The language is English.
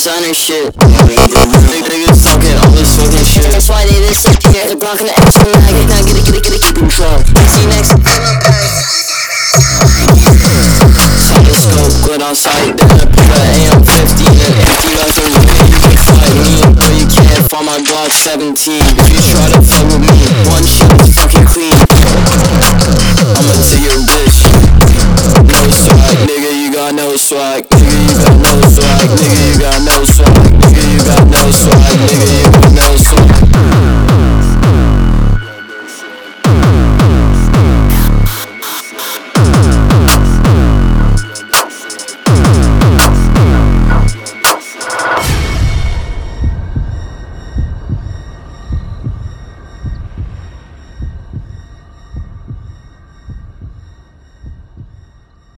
designer shit. Niggas talking all this fucking shit. That's why they this up here. They're blocking the extra maggot. Now get it, keep in truck. See you next. Telescope, good on sight. Then I put a AM-15 and empty like a ring. You can fight me, but you can't find my Glock 17. If you try to fuck with me, one shot is fucking clean. I'ma take your